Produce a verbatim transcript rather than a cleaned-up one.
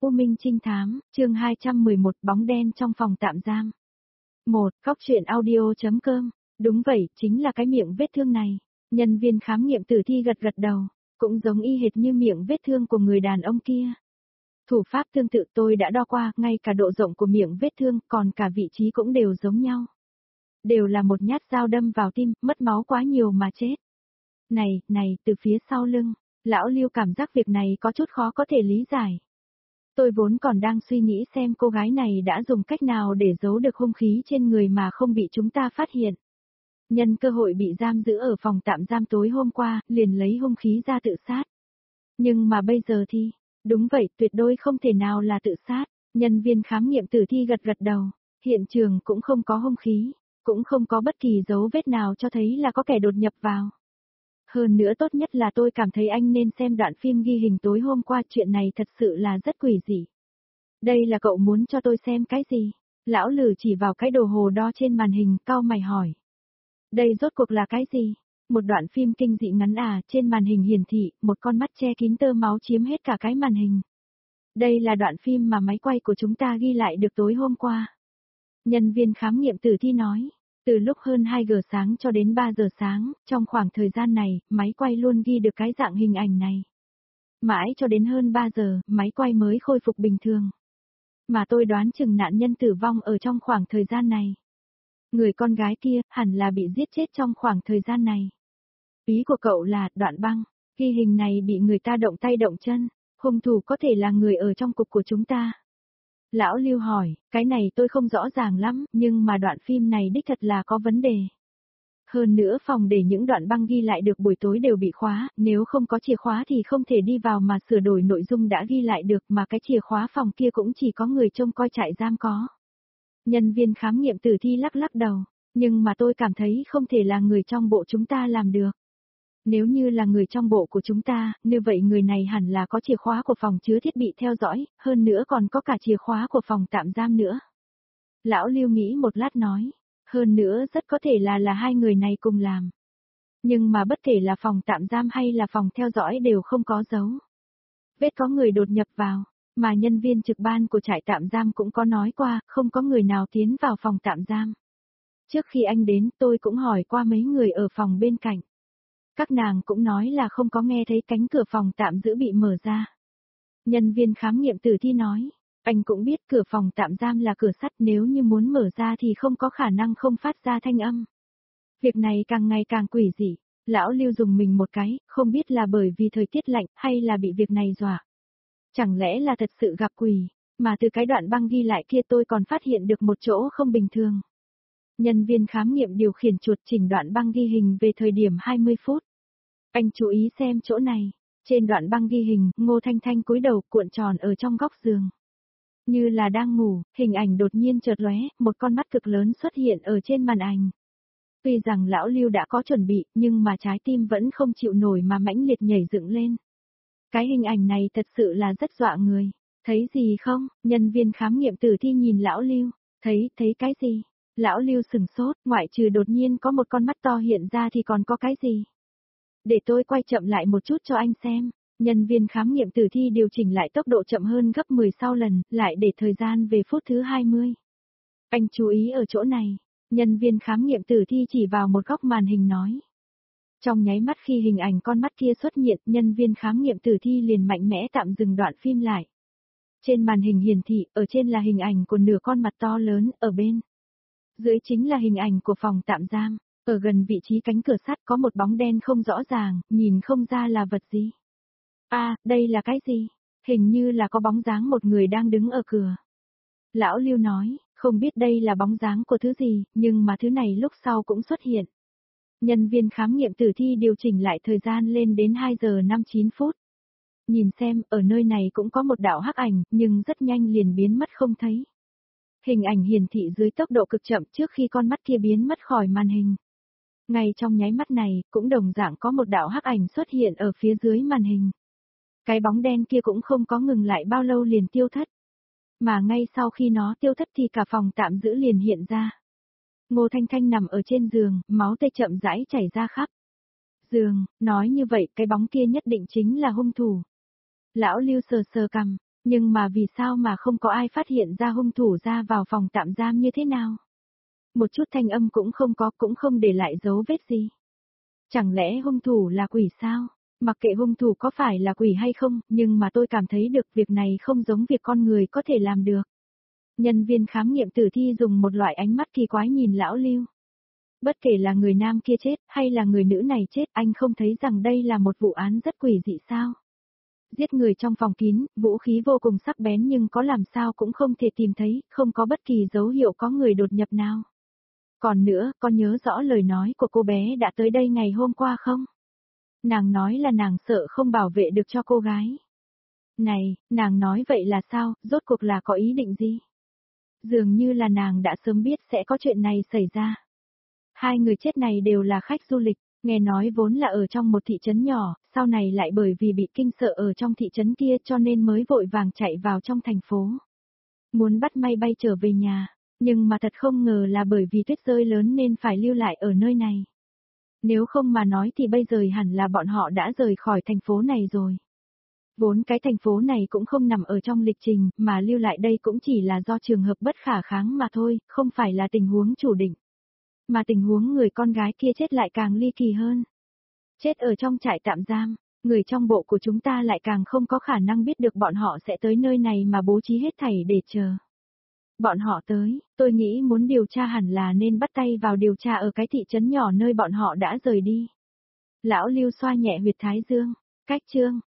U Minh Trinh Thám, chương hai trăm mười một bóng đen trong phòng tạm giam. một. Cóc truyện audio.com. Đúng vậy, chính là cái miệng vết thương này. Nhân viên khám nghiệm tử thi gật gật đầu, cũng giống y hệt như miệng vết thương của người đàn ông kia. Thủ pháp tương tự tôi đã đo qua, ngay cả độ rộng của miệng vết thương, còn cả vị trí cũng đều giống nhau. Đều là một nhát dao đâm vào tim, mất máu quá nhiều mà chết. Này, này, từ phía sau lưng, lão Lưu cảm giác việc này có chút khó có thể lý giải. Tôi vốn còn đang suy nghĩ xem cô gái này đã dùng cách nào để giấu được hung khí trên người mà không bị chúng ta phát hiện. Nhân cơ hội bị giam giữ ở phòng tạm giam tối hôm qua, liền lấy hung khí ra tự sát. Nhưng mà bây giờ thì, đúng vậy, tuyệt đối không thể nào là tự sát. Nhân viên khám nghiệm tử thi gật gật đầu, hiện trường cũng không có hung khí, cũng không có bất kỳ dấu vết nào cho thấy là có kẻ đột nhập vào. Hơn nữa tốt nhất là tôi cảm thấy anh nên xem đoạn phim ghi hình tối hôm qua, chuyện này thật sự là rất quỷ dị. Đây là cậu muốn cho tôi xem cái gì? Lão Lử chỉ vào cái đồ hồ đo trên màn hình, cau mày hỏi. Đây rốt cuộc là cái gì? Một đoạn phim kinh dị ngắn à, trên màn hình hiển thị, một con mắt che kín tơ máu chiếm hết cả cái màn hình. Đây là đoạn phim mà máy quay của chúng ta ghi lại được tối hôm qua. Nhân viên khám nghiệm tử thi nói. Từ lúc hơn hai giờ sáng cho đến ba giờ sáng, trong khoảng thời gian này, máy quay luôn ghi được cái dạng hình ảnh này. Mãi cho đến hơn ba giờ, máy quay mới khôi phục bình thường. Mà tôi đoán chừng nạn nhân tử vong ở trong khoảng thời gian này. Người con gái kia, hẳn là bị giết chết trong khoảng thời gian này. Ý của cậu là, đoạn băng, ghi hình này bị người ta động tay động chân, hung thủ có thể là người ở trong cục của chúng ta. Lão Lưu hỏi, cái này tôi không rõ ràng lắm, nhưng mà đoạn phim này đích thật là có vấn đề. Hơn nữa phòng để những đoạn băng ghi lại được buổi tối đều bị khóa, nếu không có chìa khóa thì không thể đi vào mà sửa đổi nội dung đã ghi lại được, mà cái chìa khóa phòng kia cũng chỉ có người trông coi trại giam có. Nhân viên khám nghiệm tử thi lắc lắc đầu, nhưng mà tôi cảm thấy không thể là người trong bộ chúng ta làm được. Nếu như là người trong bộ của chúng ta, như vậy người này hẳn là có chìa khóa của phòng chứa thiết bị theo dõi, hơn nữa còn có cả chìa khóa của phòng tạm giam nữa. Lão Lưu nghĩ một lát nói, hơn nữa rất có thể là là hai người này cùng làm. Nhưng mà bất kể là phòng tạm giam hay là phòng theo dõi đều không có dấu vết có người đột nhập vào, mà nhân viên trực ban của trại tạm giam cũng có nói qua, không có người nào tiến vào phòng tạm giam. Trước khi anh đến, tôi cũng hỏi qua mấy người ở phòng bên cạnh. Các nàng cũng nói là không có nghe thấy cánh cửa phòng tạm giữ bị mở ra. Nhân viên khám nghiệm tử thi nói, anh cũng biết cửa phòng tạm giam là cửa sắt, nếu như muốn mở ra thì không có khả năng không phát ra thanh âm. Việc này càng ngày càng quỷ dị, lão Lưu dùng mình một cái, không biết là bởi vì thời tiết lạnh hay là bị việc này dọa. Chẳng lẽ là thật sự gặp quỷ, mà từ cái đoạn băng ghi lại kia tôi còn phát hiện được một chỗ không bình thường. Nhân viên khám nghiệm điều khiển chuột chỉnh đoạn băng ghi hình về thời điểm hai mươi phút. Anh chú ý xem chỗ này, trên đoạn băng ghi hình, Ngô Thanh Thanh cúi đầu cuộn tròn ở trong góc giường. Như là đang ngủ, hình ảnh đột nhiên chợt lóe, một con mắt cực lớn xuất hiện ở trên màn ảnh. Tuy rằng lão Lưu đã có chuẩn bị, nhưng mà trái tim vẫn không chịu nổi mà mãnh liệt nhảy dựng lên. Cái hình ảnh này thật sự là rất dọa người. Thấy gì không? Nhân viên khám nghiệm tử thi nhìn lão Lưu. Thấy, thấy cái gì? Lão Lưu sừng sốt, ngoại trừ đột nhiên có một con mắt to hiện ra thì còn có cái gì? Để tôi quay chậm lại một chút cho anh xem. Nhân viên khám nghiệm tử thi điều chỉnh lại tốc độ chậm hơn gấp mười sau lần, lại để thời gian về phút thứ hai mươi. Anh chú ý ở chỗ này. Nhân viên khám nghiệm tử thi chỉ vào một góc màn hình nói. Trong nháy mắt khi hình ảnh con mắt kia xuất hiện, nhân viên khám nghiệm tử thi liền mạnh mẽ tạm dừng đoạn phim lại. Trên màn hình hiển thị, ở trên là hình ảnh của nửa con mặt to lớn, ở bên dưới chính là hình ảnh của phòng tạm giam. Ở gần vị trí cánh cửa sắt có một bóng đen không rõ ràng, nhìn không ra là vật gì. À, đây là cái gì? Hình như là có bóng dáng một người đang đứng ở cửa. Lão Lưu nói, không biết đây là bóng dáng của thứ gì, nhưng mà thứ này lúc sau cũng xuất hiện. Nhân viên khám nghiệm tử thi điều chỉnh lại thời gian lên đến hai giờ năm mươi chín phút. Nhìn xem, ở nơi này cũng có một đạo hắc ảnh, nhưng rất nhanh liền biến mất không thấy. Hình ảnh hiển thị dưới tốc độ cực chậm trước khi con mắt kia biến mất khỏi màn hình. Ngay trong nháy mắt này, cũng đồng dạng có một đạo hắc ảnh xuất hiện ở phía dưới màn hình. Cái bóng đen kia cũng không có ngừng lại bao lâu liền tiêu thất. Mà ngay sau khi nó tiêu thất thì cả phòng tạm giữ liền hiện ra. Ngô Thanh Thanh nằm ở trên giường, máu tươi chậm rãi chảy ra khắp giường, nói như vậy cái bóng kia nhất định chính là hung thủ. Lão Lưu sờ sờ cằm, Nhưng mà vì sao mà không có ai phát hiện ra hung thủ ra vào phòng tạm giam như thế nào? Một chút thanh âm cũng không có, cũng không để lại dấu vết gì. Chẳng lẽ hung thủ là quỷ sao? Mặc kệ hung thủ có phải là quỷ hay không, nhưng mà tôi cảm thấy được việc này không giống việc con người có thể làm được. Nhân viên khám nghiệm tử thi dùng một loại ánh mắt kỳ quái nhìn lão Lưu. Bất kể là người nam kia chết, hay là người nữ này chết, anh không thấy rằng đây là một vụ án rất quỷ dị sao? Giết người trong phòng kín, vũ khí vô cùng sắc bén nhưng có làm sao cũng không thể tìm thấy, không có bất kỳ dấu hiệu có người đột nhập nào. Còn nữa, có nhớ rõ lời nói của cô bé đã tới đây ngày hôm qua không? Nàng nói là nàng sợ không bảo vệ được cho cô gái. Này, nàng nói vậy là sao, rốt cuộc là có ý định gì? Dường như là nàng đã sớm biết sẽ có chuyện này xảy ra. Hai người chết này đều là khách du lịch, nghe nói vốn là ở trong một thị trấn nhỏ, sau này lại bởi vì bị kinh sợ ở trong thị trấn kia cho nên mới vội vàng chạy vào trong thành phố. Muốn bắt may bay trở về nhà, nhưng mà thật không ngờ là bởi vì tuyết rơi lớn nên phải lưu lại ở nơi này. Nếu không mà nói thì bây giờ hẳn là bọn họ đã rời khỏi thành phố này rồi. Vốn cái thành phố này cũng không nằm ở trong lịch trình, mà lưu lại đây cũng chỉ là do trường hợp bất khả kháng mà thôi, không phải là tình huống chủ định. Mà tình huống người con gái kia chết lại càng ly kỳ hơn. Chết ở trong trại tạm giam, người trong bộ của chúng ta lại càng không có khả năng biết được bọn họ sẽ tới nơi này mà bố trí hết thảy để chờ. Bọn họ tới, tôi nghĩ muốn điều tra hẳn là nên bắt tay vào điều tra ở cái thị trấn nhỏ nơi bọn họ đã rời đi. Lão Lưu xoa nhẹ huyệt thái dương, cách chương.